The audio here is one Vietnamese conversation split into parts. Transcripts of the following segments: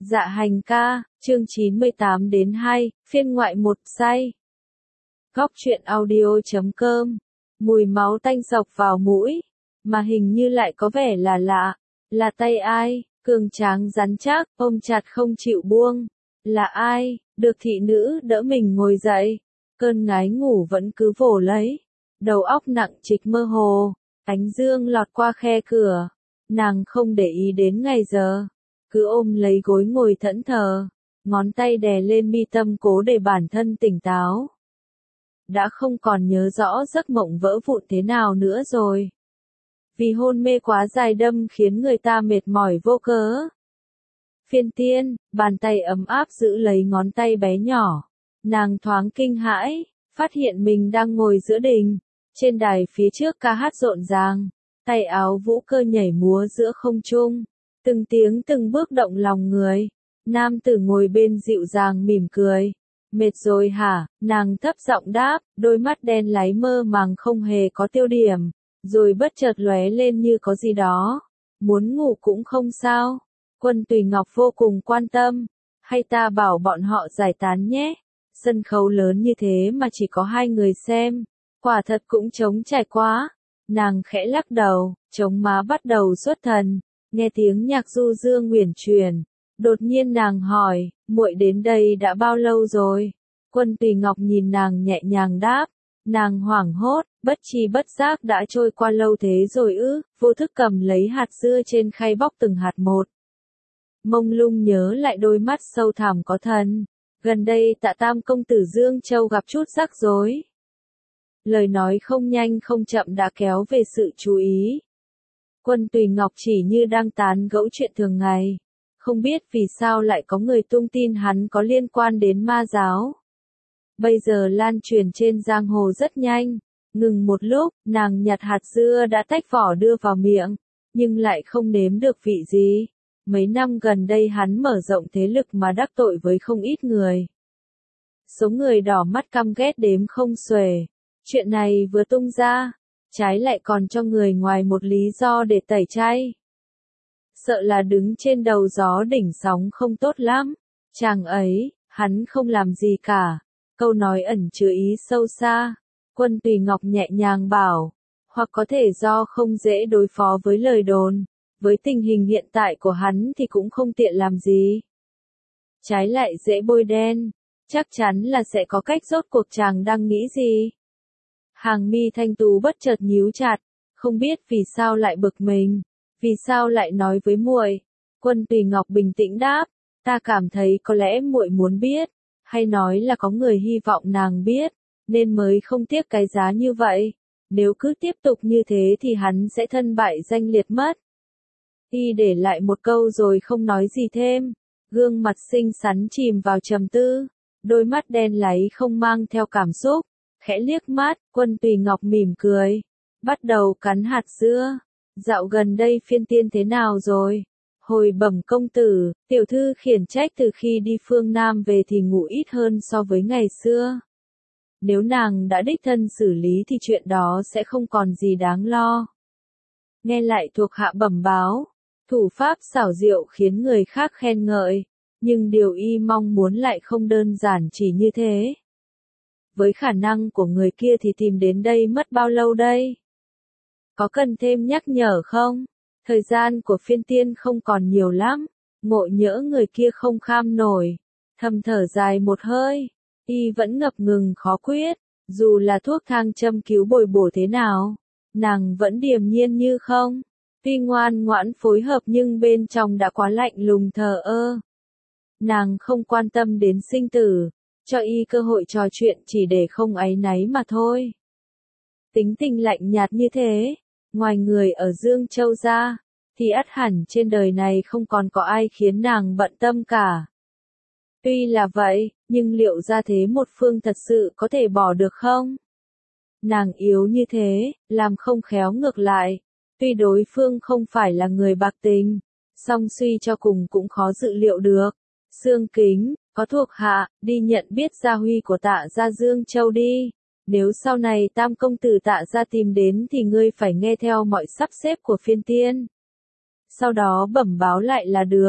Dạ hành ca, chương 98 đến 2, phiên ngoại 1 say. Góc truyện audio.com. Mùi máu tanh dọc vào mũi, mà hình như lại có vẻ là lạ. Là tay ai? Cường tráng rắn chắc, ôm chặt không chịu buông. Là ai? Được thị nữ đỡ mình ngồi dậy. Cơn ngái ngủ vẫn cứ vồ lấy. Đầu óc nặng trịch mơ hồ. Ánh dương lọt qua khe cửa. Nàng không để ý đến ngày giờ. Cứ ôm lấy gối ngồi thẫn thờ. Ngón tay đè lên mi tâm cố để bản thân tỉnh táo. Đã không còn nhớ rõ giấc mộng vỡ vụn thế nào nữa rồi. Vì hôn mê quá dài đâm khiến người ta mệt mỏi vô cớ. Phiên Tiên, bàn tay ấm áp giữ lấy ngón tay bé nhỏ. Nàng thoáng kinh hãi, phát hiện mình đang ngồi giữa đình. Trên đài phía trước ca hát rộn ràng, tay áo vũ cơ nhảy múa giữa không trung. Từng tiếng từng bước động lòng người. Nam tử ngồi bên dịu dàng mỉm cười. Mệt rồi hả? Nàng thấp giọng đáp, đôi mắt đen láy mơ màng không hề có tiêu điểm. Rồi bất chợt lóe lên như có gì đó. Muốn ngủ cũng không sao. Quân Tùy Ngọc vô cùng quan tâm. Hay ta bảo bọn họ giải tán nhé. Sân khấu lớn như thế mà chỉ có 2 người xem. Quả thật cũng trống trải quá. Nàng khẽ lắc đầu, chống má bắt đầu xuất thần. Nghe tiếng nhạc du dương uyển chuyển. Đột nhiên nàng hỏi, muội đến đây đã bao lâu rồi? Quân Tùy Ngọc nhìn nàng nhẹ nhàng đáp. Nàng hoảng hốt, bất tri bất giác đã trôi qua lâu thế rồi ư? Vô thức cầm lấy hạt dưa trên khay bóc từng hạt một. Mông lung nhớ lại đôi mắt sâu thẳm có thần. Gần đây Tạ Tam công tử Dương Châu gặp chút rắc rối. Lời nói không nhanh không chậm đã kéo về sự chú ý. Quân Tùy Ngọc chỉ như đang tán gẫu chuyện thường ngày. Không biết vì sao lại có người tung tin hắn có liên quan đến ma giáo. Bây giờ lan truyền trên giang hồ rất nhanh. Ngừng một lúc, nàng nhặt hạt dưa đã tách vỏ đưa vào miệng. Nhưng lại không nếm được vị gì. Mấy năm gần đây hắn mở rộng thế lực mà đắc tội với không ít người. Số người đỏ mắt căm ghét đếm không xuể. Chuyện này vừa tung ra, trái lại còn cho người ngoài một lý do để tẩy chay. Sợ là đứng trên đầu gió đỉnh sóng không tốt lắm. Chàng ấy, hắn không làm gì cả. Câu nói ẩn chứa ý sâu xa. Quân Tùy Ngọc nhẹ nhàng bảo. Hoặc có thể do không dễ đối phó với lời đồn. Với tình hình hiện tại của hắn thì cũng không tiện làm gì. Trái lại dễ bôi đen. Chắc chắn là sẽ có cách rốt cuộc chàng đang nghĩ gì. Hàng mi thanh tú bất chợt nhíu chặt. Không biết vì sao lại bực mình. Vì sao lại nói với muội? Quân Tùy Ngọc bình tĩnh đáp, ta cảm thấy có lẽ muội muốn biết, hay nói là có người hy vọng nàng biết, nên mới không tiếc cái giá như vậy. Nếu cứ tiếp tục như thế thì hắn sẽ thân bại danh liệt mất. Y để lại một câu rồi không nói gì thêm. Gương mặt xinh xắn chìm vào trầm tư, đôi mắt đen láy không mang theo cảm xúc, khẽ liếc mắt. Quân Tùy Ngọc mỉm cười, bắt đầu cắn hạt dưa. Dạo gần đây Phiên Tiên thế nào rồi? Hồi bẩm công tử, tiểu thư khiển trách từ khi đi phương Nam về thì ngủ ít hơn so với ngày xưa. Nếu nàng đã đích thân xử lý thì chuyện đó sẽ không còn gì đáng lo. Nghe lại thuộc hạ bẩm báo, thủ pháp xảo diệu khiến người khác khen ngợi, nhưng điều y mong muốn lại không đơn giản chỉ như thế. Với khả năng của người kia thì tìm đến đây mất bao lâu đây? Có cần thêm nhắc nhở không? Thời gian của Phiên Tiên không còn nhiều lắm. Ngộ nhỡ người kia không kham nổi. Thầm thở dài một hơi. Y vẫn ngập ngừng khó quyết. Dù là thuốc thang châm cứu bồi bổ thế nào. Nàng vẫn điềm nhiên như không. Tuy ngoan ngoãn phối hợp nhưng bên trong đã quá lạnh lùng thờ ơ. Nàng không quan tâm đến sinh tử. Cho y cơ hội trò chuyện chỉ để không áy náy mà thôi. Tính tình lạnh nhạt như thế. Ngoài người ở Dương Châu ra, thì ắt hẳn trên đời này không còn có ai khiến nàng bận tâm cả. Tuy là vậy, nhưng liệu ra thế một phương thật sự có thể bỏ được không? Nàng yếu như thế, làm không khéo ngược lại. Tuy đối phương không phải là người bạc tình, song suy cho cùng cũng khó dự liệu được. Xương Kính, có thuộc hạ, đi nhận biết gia huy của Tạ gia Dương Châu đi. Nếu sau này Tam công tử Tạ gia tìm đến thì ngươi phải nghe theo mọi sắp xếp của Phiên Tiên. Sau đó bẩm báo lại là được.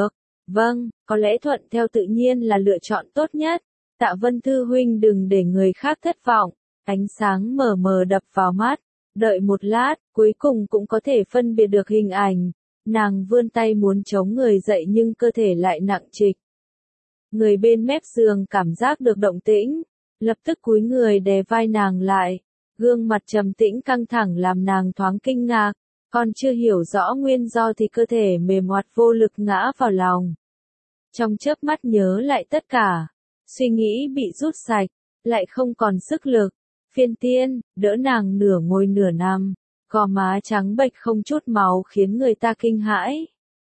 Vâng, có lẽ thuận theo tự nhiên là lựa chọn tốt nhất. Tạ Vân Thư huynh đừng để người khác thất vọng. Ánh sáng mờ mờ đập vào mắt. Đợi một lát, cuối cùng cũng có thể phân biệt được hình ảnh. Nàng vươn tay muốn chống người dậy nhưng cơ thể lại nặng trịch. Người bên mép giường cảm giác được động tĩnh, lập tức cúi người đè vai nàng lại. Gương mặt trầm tĩnh căng thẳng làm nàng thoáng kinh ngạc, còn chưa hiểu rõ nguyên do thì cơ thể mềm oặt vô lực ngã vào lòng. Trong chớp mắt nhớ lại tất cả, suy nghĩ bị rút sạch, lại không còn sức lực. Phiên Tiên, đỡ nàng nửa ngồi nửa nằm, gò má trắng bệch không chút máu khiến người ta kinh hãi.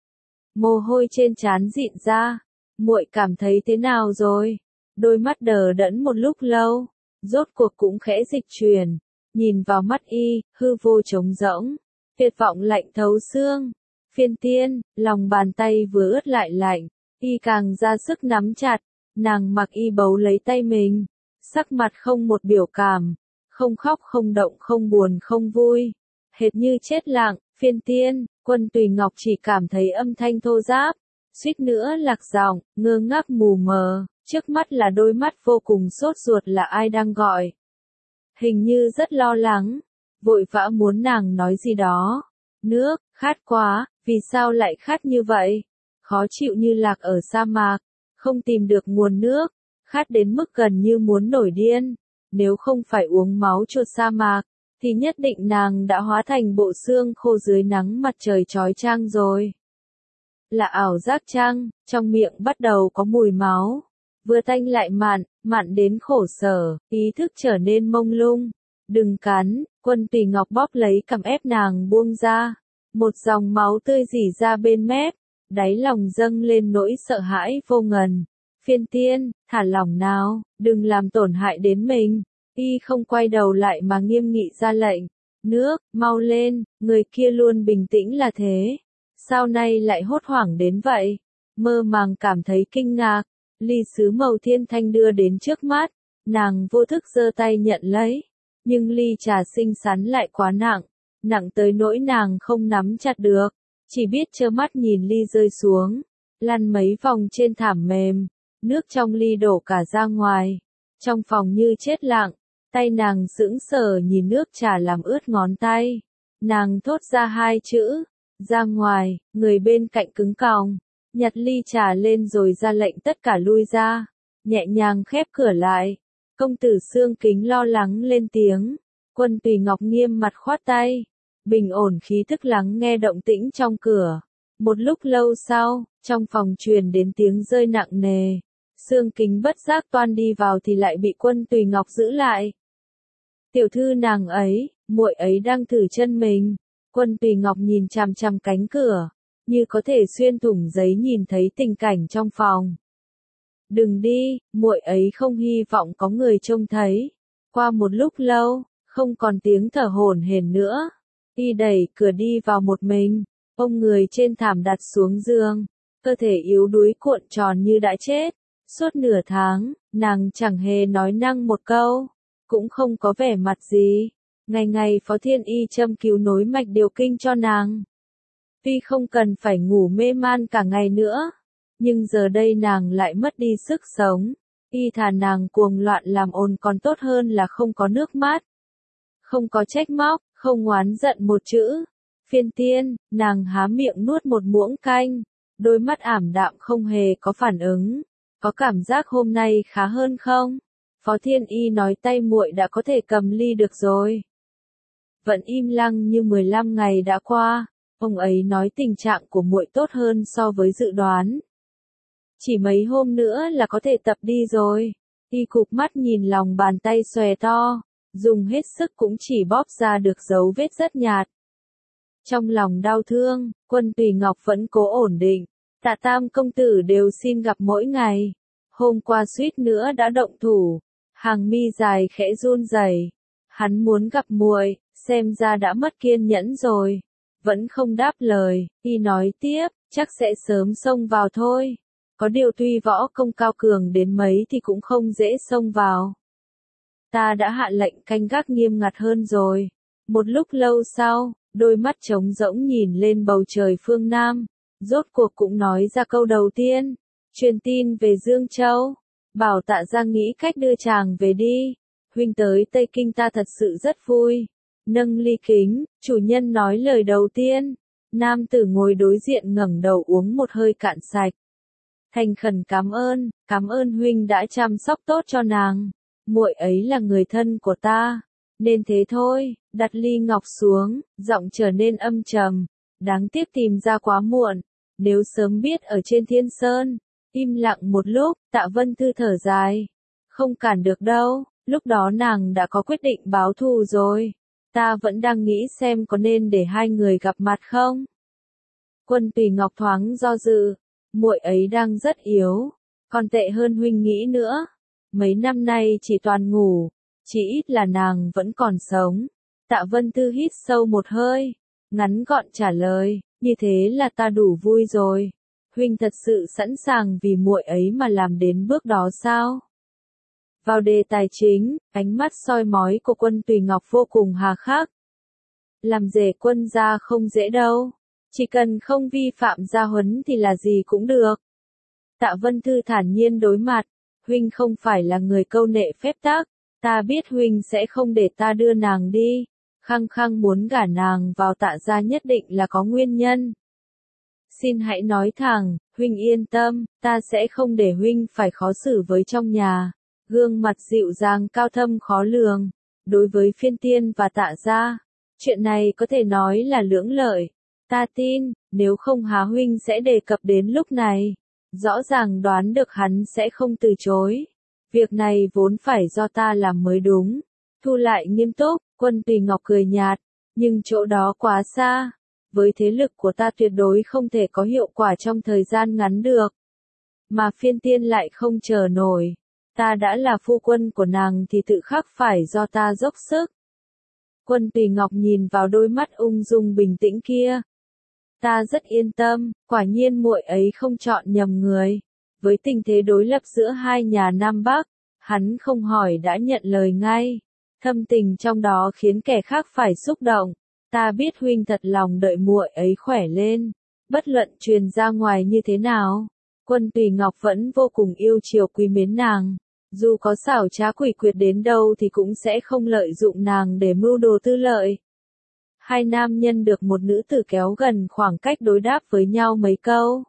Mồ hôi trên trán rịn ra, muội cảm thấy thế nào rồi? Đôi mắt đờ đẫn một lúc lâu, rốt cuộc cũng khẽ dịch chuyển, nhìn vào mắt y, hư vô trống rỗng, tuyệt vọng lạnh thấu xương. Phiên Tiên, lòng bàn tay vừa ướt lại lạnh, y càng ra sức nắm chặt, nàng mặc y bấu lấy tay mình, sắc mặt không một biểu cảm, không khóc không động không buồn không vui, hệt như chết lặng. Phiên Tiên, Quân Tùy Ngọc chỉ cảm thấy âm thanh thô ráp, suýt nữa lạc giọng, ngơ ngác mù mờ, trước mắt là đôi mắt vô cùng sốt ruột là ai đang gọi. Hình như rất lo lắng, vội vã muốn nàng nói gì đó. Nước, khát quá, vì sao lại khát như vậy? Khó chịu như lạc ở sa mạc, không tìm được nguồn nước, khát đến mức gần như muốn nổi điên. Nếu không phải uống máu chuột sa mạc, thì nhất định nàng đã hóa thành bộ xương khô dưới nắng mặt trời chói chang rồi. Là ảo giác chăng, trong miệng bắt đầu có mùi máu, vừa tanh lại mặn, mặn đến khổ sở, ý thức trở nên mông lung. Đừng cắn, Quân Tùy Ngọc bóp lấy cằm ép nàng buông ra. Một dòng máu tươi rỉ ra bên mép, đáy lòng dâng lên nỗi sợ hãi vô ngần. Phiên Tiên, thả lỏng nào, đừng làm tổn hại đến mình. Y không quay đầu lại mà nghiêm nghị ra lệnh. Nước, mau lên, người kia luôn bình tĩnh là thế. Sao nay lại hốt hoảng đến vậy? Mơ màng cảm thấy kinh ngạc, ly sứ màu thiên thanh đưa đến trước mắt, nàng vô thức giơ tay nhận lấy. Nhưng ly trà xinh xắn lại quá nặng, nặng tới nỗi nàng không nắm chặt được, chỉ biết trơ mắt nhìn ly rơi xuống, lăn mấy vòng trên thảm mềm, nước trong ly đổ cả ra ngoài. Trong phòng như chết lặng, tay nàng sững sờ nhìn nước trà làm ướt ngón tay. Nàng thốt ra hai chữ, ra ngoài, người bên cạnh cứng còng, nhặt ly trà lên rồi ra lệnh tất cả lui ra, nhẹ nhàng khép cửa lại. Công tử Xương Kính lo lắng lên tiếng, Quân Tùy Ngọc nghiêm mặt khoát tay, bình ổn khí thức lắng nghe động tĩnh trong cửa. Một lúc lâu sau, trong phòng truyền đến tiếng rơi nặng nề. Xương Kính bất giác toan đi vào thì lại bị Quân Tùy Ngọc giữ lại. Tiểu thư nàng ấy, muội ấy đang thử chân mình. Quân Tùy Ngọc nhìn chằm chằm cánh cửa, như có thể xuyên thủng giấy nhìn thấy tình cảnh trong phòng. Đừng đi, muội ấy không hy vọng có người trông thấy. Qua một lúc lâu, không còn tiếng thở hổn hển nữa. Y đẩy cửa đi vào một mình, ôm người trên thảm đặt xuống giường, cơ thể yếu đuối cuộn tròn như đã chết. Suốt nửa tháng, nàng chẳng hề nói năng một câu, cũng không có vẻ mặt gì. Ngày ngày Phó Thiên Y châm cứu nối mạch điều kinh cho nàng. Tuy không cần phải ngủ mê man cả ngày nữa, nhưng giờ đây nàng lại mất đi sức sống. Y thà nàng cuồng loạn làm ồn còn tốt hơn là không có nước mắt. Không có trách móc, không oán giận một chữ. Phiên Tiên, nàng há miệng nuốt một muỗng canh, đôi mắt ảm đạm không hề có phản ứng. Có cảm giác hôm nay khá hơn không? Phó Thiên Y nói tay muội đã có thể cầm ly được rồi. Vẫn im lặng như 15 ngày đã qua, ông ấy nói tình trạng của muội tốt hơn so với dự đoán. Chỉ mấy hôm nữa là có thể tập đi rồi. Y cụp mắt nhìn lòng bàn tay xòe to, dùng hết sức cũng chỉ bóp ra được dấu vết rất nhạt. Trong lòng đau thương, Quân Tùy Ngọc vẫn cố ổn định. Tạ Tam công tử đều xin gặp mỗi ngày. Hôm qua suýt nữa đã động thủ. Hàng mi dài khẽ run rẩy. Hắn muốn gặp muội, xem ra đã mất kiên nhẫn rồi. Vẫn không đáp lời, y nói tiếp, chắc sẽ sớm xông vào thôi. Có điều tuy võ công cao cường đến mấy thì cũng không dễ xông vào. Ta đã hạ lệnh canh gác nghiêm ngặt hơn rồi. Một lúc lâu sau, đôi mắt trống rỗng nhìn lên bầu trời phương Nam. rốt cuộc cũng nói ra câu đầu tiên, truyền tin về Dương Châu, bảo Tạ gia nghĩ cách đưa chàng về đi, huynh tới Tây Kinh ta thật sự rất vui. Nâng ly kính, chủ nhân nói lời đầu tiên, nam tử ngồi đối diện ngẩng đầu uống một hơi cạn sạch. Thành khẩn cảm ơn huynh đã chăm sóc tốt cho nàng, muội ấy là người thân của ta, nên thế thôi. Đặt ly ngọc xuống, giọng trở nên âm trầm, đáng tiếc tìm ra quá muộn, nếu sớm biết ở trên Thiên Sơn. Im lặng một lúc, Tạ Vân Thư thở dài, không cản được đâu, lúc đó nàng đã có quyết định báo thù rồi, ta vẫn đang nghĩ xem có nên để hai người gặp mặt không. Quân Tùy Ngọc thoáng do dự, muội ấy đang rất yếu, còn tệ hơn huynh nghĩ nữa, mấy năm nay chỉ toàn ngủ, chỉ ít là nàng vẫn còn sống. Tạ Vân Thư hít sâu một hơi, ngắn gọn trả lời, như thế là ta đủ vui rồi. Huynh thật sự sẵn sàng vì muội ấy mà làm đến bước đó sao? Vào đề tài chính, ánh mắt soi mói của Quân Tùy Ngọc vô cùng hà khắc. Làm rể quân gia không dễ đâu, chỉ cần không vi phạm gia huấn thì là gì cũng được. Tạ Vân Thư thản nhiên đối mặt, huynh không phải là người câu nệ phép tắc, ta biết huynh sẽ không để ta đưa nàng đi, khăng khăng muốn gả nàng vào Tạ gia nhất định là có nguyên nhân. Xin hãy nói thẳng, huynh yên tâm, ta sẽ không để huynh phải khó xử với trong nhà. Gương mặt dịu dàng cao thâm khó lường, đối với Phiên Tiên và Tạ gia, chuyện này có thể nói là lưỡng lợi. Ta tin, nếu không há huynh sẽ đề cập đến lúc này. Rõ ràng đoán được hắn sẽ không từ chối. Việc này vốn phải do ta làm mới đúng. Thu lại nghiêm túc, Quân Tùy Ngọc cười nhạt, nhưng chỗ đó quá xa. Với thế lực của ta tuyệt đối không thể có hiệu quả trong thời gian ngắn được. Mà Phiên Tiên lại không chờ nổi. Ta đã là phu quân của nàng thì tự khắc phải do ta dốc sức. Quân Tùy Ngọc nhìn vào đôi mắt ung dung bình tĩnh kia. Ta rất yên tâm, quả nhiên muội ấy không chọn nhầm người. Với tình thế đối lập giữa hai nhà Nam Bắc, hắn không hỏi đã nhận lời ngay. Thâm tình trong đó khiến kẻ khác phải xúc động. Ta biết huynh thật lòng đợi muội ấy khỏe lên, bất luận truyền ra ngoài như thế nào. Quân Tùy Ngọc vẫn vô cùng yêu chiều quý mến nàng, dù có xảo trá quỷ quyệt đến đâu thì cũng sẽ không lợi dụng nàng để mưu đồ tư lợi. Hai nam nhân được một nữ tử kéo gần khoảng cách đối đáp với nhau mấy câu.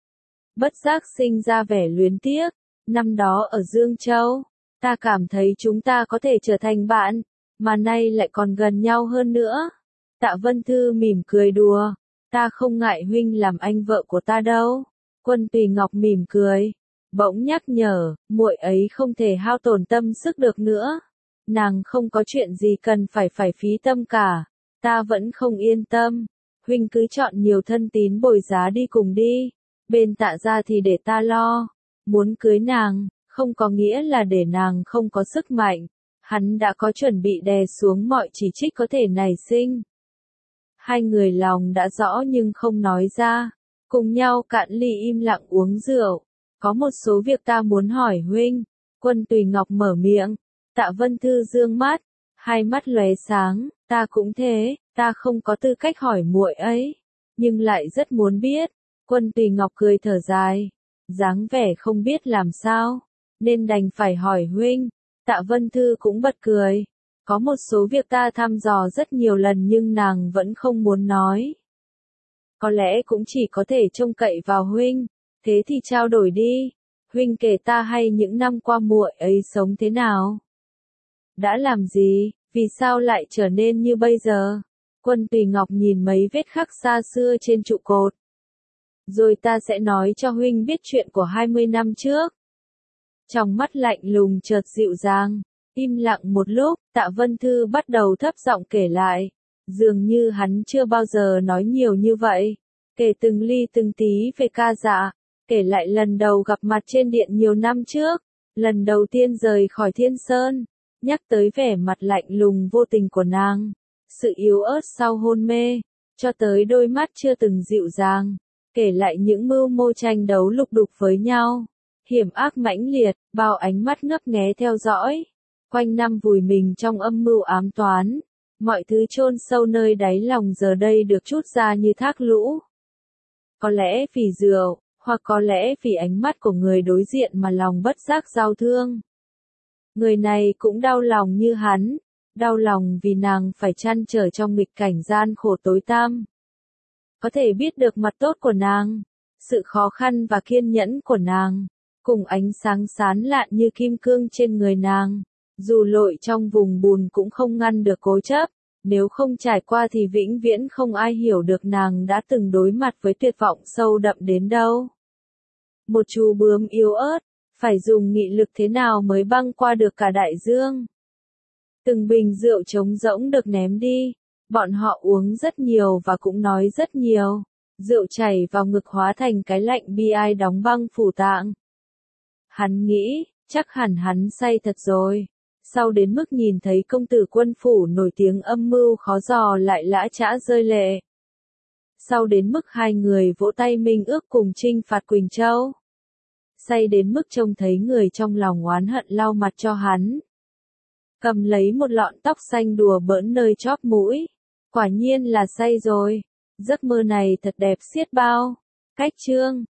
Bất giác sinh ra vẻ luyến tiếc, năm đó ở Dương Châu, ta cảm thấy chúng ta có thể trở thành bạn, mà nay lại còn gần nhau hơn nữa. Tạ Vân Thư mỉm cười đùa, ta không ngại huynh làm anh vợ của ta đâu. Quân Tùy Ngọc mỉm cười, bỗng nhắc nhở, muội ấy không thể hao tổn tâm sức được nữa. Nàng không có chuyện gì cần phải phí tâm cả, ta vẫn không yên tâm. Huynh cứ chọn nhiều thân tín bồi giá đi cùng đi, bên Tạ gia thì để ta lo. Muốn cưới nàng, không có nghĩa là để nàng không có sức mạnh. Hắn đã có chuẩn bị đè xuống mọi chỉ trích có thể nảy sinh. Hai người lòng đã rõ nhưng không nói ra, cùng nhau cạn ly im lặng uống rượu. Có một số việc ta muốn hỏi huynh. Quân Tùy Ngọc mở miệng, Tạ Vân Thư dương mắt, hai mắt lóe sáng, ta cũng thế, ta không có tư cách hỏi muội ấy, nhưng lại rất muốn biết. Quân Tùy Ngọc cười thở dài, dáng vẻ không biết làm sao, nên đành phải hỏi huynh. Tạ Vân Thư cũng bật cười. Có một số việc ta thăm dò rất nhiều lần nhưng nàng vẫn không muốn nói. Có lẽ cũng chỉ có thể trông cậy vào huynh, thế thì trao đổi đi. Huynh kể ta hay những năm qua muội ấy sống thế nào? Đã làm gì, vì sao lại trở nên như bây giờ? Quân Tùy Ngọc nhìn mấy vết khắc xa xưa trên trụ cột. Rồi ta sẽ nói cho huynh biết chuyện của 20 năm trước. Trong mắt lạnh lùng chợt dịu dàng. Im lặng một lúc, Tạ Vân Thư bắt đầu thấp giọng kể lại. Dường như hắn chưa bao giờ nói nhiều như vậy. Kể từng ly từng tí về Ca Dạ. Kể lại lần đầu gặp mặt trên điện nhiều năm trước. Lần đầu tiên rời khỏi Thiên Sơn. Nhắc tới vẻ mặt lạnh lùng vô tình của nàng. Sự yếu ớt sau hôn mê. Cho tới đôi mắt chưa từng dịu dàng. Kể lại những mưu mô tranh đấu lục đục với nhau. Hiểm ác mãnh liệt, bao ánh mắt ngấp nghé theo dõi. Quanh năm vùi mình trong âm mưu ám toán. Mọi thứ chôn sâu nơi đáy lòng giờ đây được trút ra như thác lũ. có lẽ vì rượu, hoặc có lẽ vì ánh mắt của người đối diện mà lòng bất giác giao thương. Người này cũng đau lòng như hắn, đau lòng vì nàng phải trăn trở trong nghịch cảnh gian khổ tối tăm. Có thể biết được mặt tốt của nàng, sự khó khăn và kiên nhẫn của nàng, cùng ánh sáng sáng lạn như kim cương trên người nàng, dù lội trong vùng bùn cũng không ngăn được cố chấp, nếu không trải qua thì vĩnh viễn không ai hiểu được nàng đã từng đối mặt với tuyệt vọng sâu đậm đến đâu. Một chú bướm yếu ớt, phải dùng nghị lực thế nào mới băng qua được cả đại dương. Từng bình rượu trống rỗng được ném đi, bọn họ uống rất nhiều và cũng nói rất nhiều, rượu chảy vào ngực hóa thành cái lạnh bi ai đóng băng phủ tạng. Hắn nghĩ, chắc hẳn hắn say thật rồi, sau đến mức nhìn thấy công tử quân phủ nổi tiếng âm mưu khó dò lại lã chã rơi lệ. Sau đến mức hai người vỗ tay minh ước cùng chinh phạt Quỳnh Châu. Say đến mức trông thấy người trong lòng oán hận lau mặt cho hắn. Cầm lấy một lọn tóc xanh đùa bỡn nơi chóp mũi. Quả nhiên là say rồi. Giấc mơ này thật đẹp xiết bao. Cách chương